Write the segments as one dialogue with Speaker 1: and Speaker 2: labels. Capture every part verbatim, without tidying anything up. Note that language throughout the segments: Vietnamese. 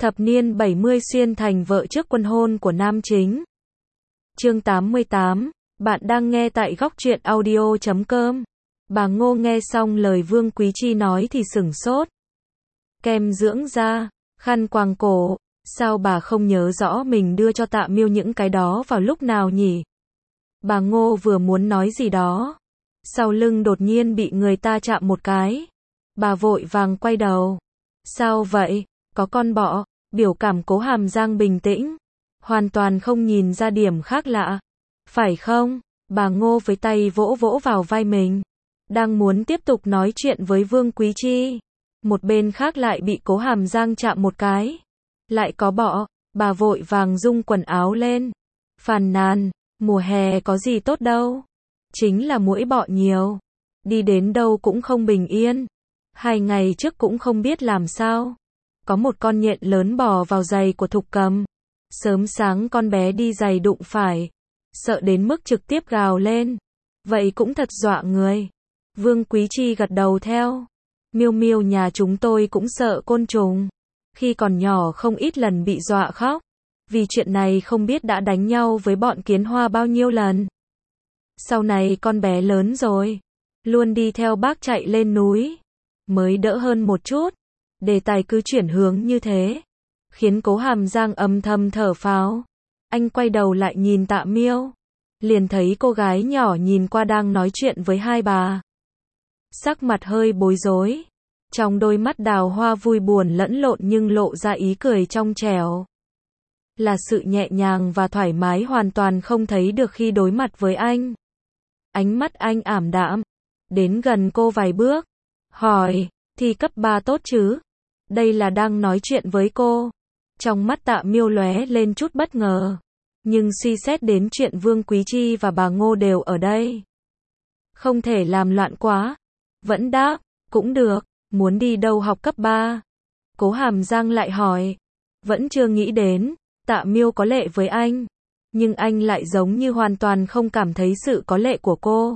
Speaker 1: Thập niên bảy mươi xuyên thành vợ trước quân hôn của nam chính. Chương tám mươi tám, bạn đang nghe tại góc truyện audio chấm com. Bà Ngô nghe xong lời Vương Quý Chi nói thì sửng sốt. Kem dưỡng da, khăn quàng cổ, sao bà không nhớ rõ mình đưa cho Tạ Miêu những cái đó vào lúc nào nhỉ? Bà Ngô vừa muốn nói gì đó, sau lưng đột nhiên bị người ta chạm một cái. Bà vội vàng quay đầu. Sao vậy? Có con bọ. Biểu cảm Cố Hàm Giang bình tĩnh, hoàn toàn không nhìn ra điểm khác lạ. Phải không? Bà Ngô với tay vỗ vỗ vào vai mình, đang muốn tiếp tục nói chuyện với Vương Quý Chi. Một bên khác lại bị Cố Hàm Giang chạm một cái. Lại có bọ. Bà vội vàng rung quần áo lên, phàn nàn, mùa hè có gì tốt đâu, chính là muỗi bọ nhiều, đi đến đâu cũng không bình yên. Hai ngày trước cũng không biết làm sao, có một con nhện lớn bò vào giày của Thục Cầm. Sớm sáng con bé đi giày đụng phải, sợ đến mức trực tiếp gào lên. Vậy cũng thật dọa người. Vương Quý Chi gật đầu theo. Miêu Miêu nhà chúng tôi cũng sợ côn trùng. Khi còn nhỏ không ít lần bị dọa khóc. Vì chuyện này không biết đã đánh nhau với bọn kiến hoa bao nhiêu lần. Sau này con bé lớn rồi, luôn đi theo bác chạy lên núi, mới đỡ hơn một chút. Đề tài cứ chuyển hướng như thế, khiến Cố Hàm Giang âm thầm thở phào. Anh quay đầu lại nhìn Tạ Miêu, liền thấy cô gái nhỏ nhìn qua đang nói chuyện với hai bà. Sắc mặt hơi bối rối, trong đôi mắt đào hoa vui buồn lẫn lộn nhưng lộ ra ý cười trong trẻo. Là sự nhẹ nhàng và thoải mái hoàn toàn không thấy được khi đối mặt với anh. Ánh mắt anh ảm đạm, đến gần cô vài bước, hỏi, thi cấp ba tốt chứ? Đây là đang nói chuyện với cô. Trong mắt Tạ Miêu lóe lên chút bất ngờ, nhưng suy xét đến chuyện Vương Quý Chi và bà Ngô đều ở đây, không thể làm loạn quá, vẫn đáp, cũng được. Muốn đi đâu học cấp ba? Cố Hàm Giang lại hỏi. Vẫn chưa nghĩ đến. Tạ Miêu có lệ với anh, nhưng anh lại giống như hoàn toàn không cảm thấy sự có lệ của cô.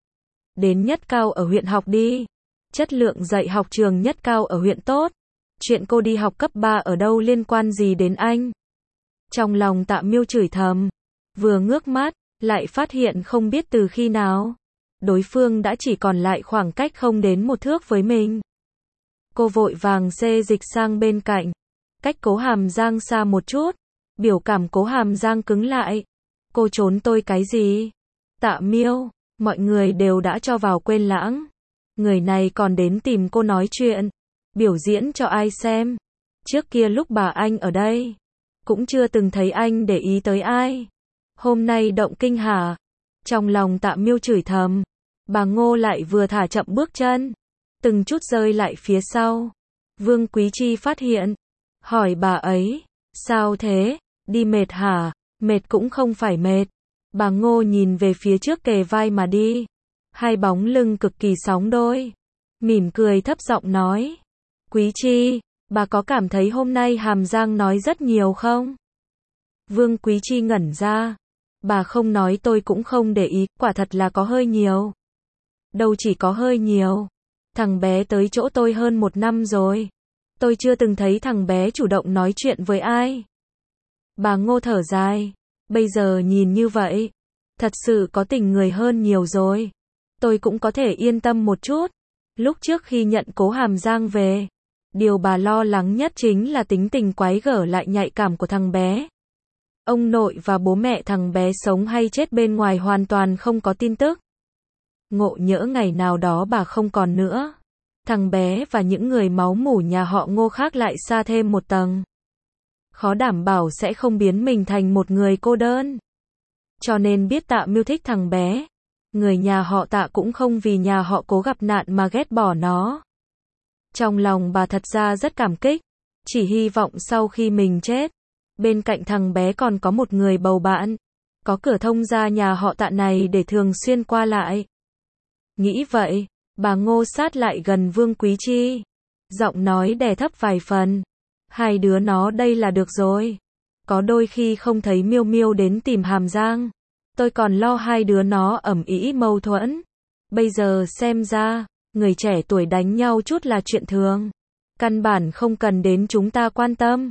Speaker 1: Đến Nhất Cao ở huyện học đi. Chất lượng dạy học trường Nhất Cao ở huyện tốt. Chuyện cô đi học cấp ba ở đâu liên quan gì đến anh? Trong lòng Tạ Miêu chửi thầm, vừa ngước mắt, lại phát hiện không biết từ khi nào, đối phương đã chỉ còn lại khoảng cách không đến một thước với mình. Cô vội vàng xê dịch sang bên cạnh, cách Cố Hàm Giang xa một chút. Biểu cảm Cố Hàm Giang cứng lại. Cô trốn tôi cái gì? Tạ Miêu, mọi người đều đã cho vào quên lãng. Người này còn đến tìm cô nói chuyện, biểu diễn cho ai xem. Trước kia lúc bà anh ở đây, cũng chưa từng thấy anh để ý tới ai. Hôm nay động kinh hả? Trong lòng Tạ Miêu chửi thầm. Bà Ngô lại vừa thả chậm bước chân, từng chút rơi lại phía sau. Vương Quý Chi phát hiện, hỏi bà ấy, sao thế? Đi mệt hả? Mệt cũng không phải mệt. Bà Ngô nhìn về phía trước kề vai mà đi. Hai bóng lưng cực kỳ sóng đôi. Mỉm cười thấp giọng nói. Quý Chi, bà có cảm thấy hôm nay Hàm Giang nói rất nhiều không? Vương Quý Chi ngẩn ra. Bà không nói tôi cũng không để ý, quả thật là có hơi nhiều. Đâu chỉ có hơi nhiều. Thằng bé tới chỗ tôi hơn một năm rồi. Tôi chưa từng thấy thằng bé chủ động nói chuyện với ai. Bà Ngô thở dài. Bây giờ nhìn như vậy, thật sự có tình người hơn nhiều rồi. Tôi cũng có thể yên tâm một chút. Lúc trước khi nhận Cố Hàm Giang về, điều bà lo lắng nhất chính là tính tình quái gở lại nhạy cảm của thằng bé. Ông nội và bố mẹ thằng bé sống hay chết bên ngoài hoàn toàn không có tin tức. Ngộ nhỡ ngày nào đó bà không còn nữa, thằng bé và những người máu mủ nhà họ Ngô khác lại xa thêm một tầng. Khó đảm bảo sẽ không biến mình thành một người cô đơn. Cho nên biết Tạ Miêu thích thằng bé, người nhà họ Tạ cũng không vì nhà họ Cố gặp nạn mà ghét bỏ nó. Trong lòng bà thật ra rất cảm kích, chỉ hy vọng sau khi mình chết, bên cạnh thằng bé còn có một người bầu bạn, có cửa thông ra nhà họ Tạ này để thường xuyên qua lại. Nghĩ vậy, bà Ngô sát lại gần Vương Quý Chi, giọng nói đè thấp vài phần. Hai đứa nó đây là được rồi. Có đôi khi không thấy Miêu Miêu đến tìm Hàm Giang, tôi còn lo hai đứa nó ầm ĩ mâu thuẫn. Bây giờ xem ra, người trẻ tuổi đánh nhau chút là chuyện thường. Căn bản không cần đến chúng ta quan tâm.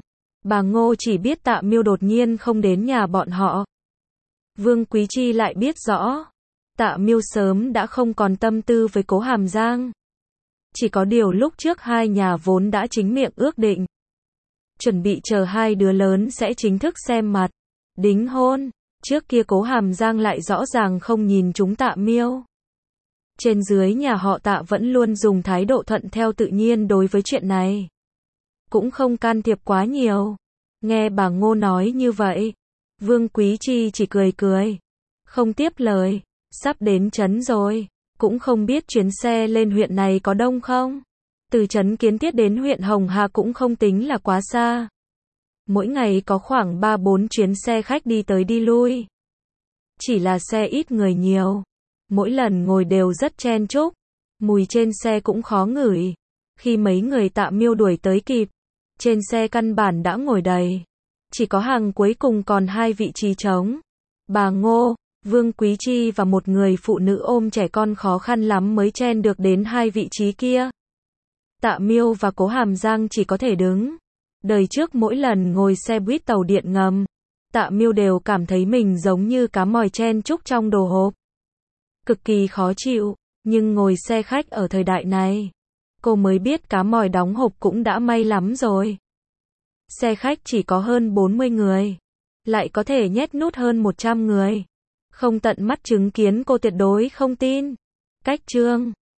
Speaker 1: Bà Ngô chỉ biết Tạ Miêu đột nhiên không đến nhà bọn họ. Vương Quý Chi lại biết rõ, Tạ Miêu sớm đã không còn tâm tư với Cố Hàm Giang. Chỉ có điều lúc trước hai nhà vốn đã chính miệng ước định, chuẩn bị chờ hai đứa lớn sẽ chính thức xem mặt, đính hôn. Trước kia Cố Hàm Giang lại rõ ràng không nhìn chúng Tạ Miêu. Trên dưới nhà họ Tạ vẫn luôn dùng thái độ thuận theo tự nhiên đối với chuyện này, cũng không can thiệp quá nhiều. Nghe bà Ngô nói như vậy, Vương Quý Chi chỉ cười cười, không tiếp lời. Sắp đến trấn rồi, cũng không biết chuyến xe lên huyện này có đông không. Từ trấn Kiến Thiết đến huyện Hồng Hà cũng không tính là quá xa. Mỗi ngày có khoảng ba bốn chuyến xe khách đi tới đi lui. Chỉ là xe ít người nhiều, mỗi lần ngồi đều rất chen chúc, mùi trên xe cũng khó ngửi. Khi mấy người Tạ Miêu đuổi tới kịp, trên xe căn bản đã ngồi đầy, chỉ có hàng cuối cùng còn hai vị trí trống. Bà Ngô, Vương Quý Chi và một người phụ nữ ôm trẻ con khó khăn lắm mới chen được đến hai vị trí kia. Tạ Miêu và Cố Hàm Giang chỉ có thể đứng. Đời trước mỗi lần ngồi xe buýt tàu điện ngầm, Tạ Miêu đều cảm thấy mình giống như cá mòi chen chúc trong đồ hộp. Cực kỳ khó chịu, nhưng ngồi xe khách ở thời đại này, cô mới biết cá mòi đóng hộp cũng đã may lắm rồi. Xe khách chỉ có hơn bốn mươi người, lại có thể nhét nút hơn một trăm người. Không tận mắt chứng kiến cô tuyệt đối không tin. Cách chương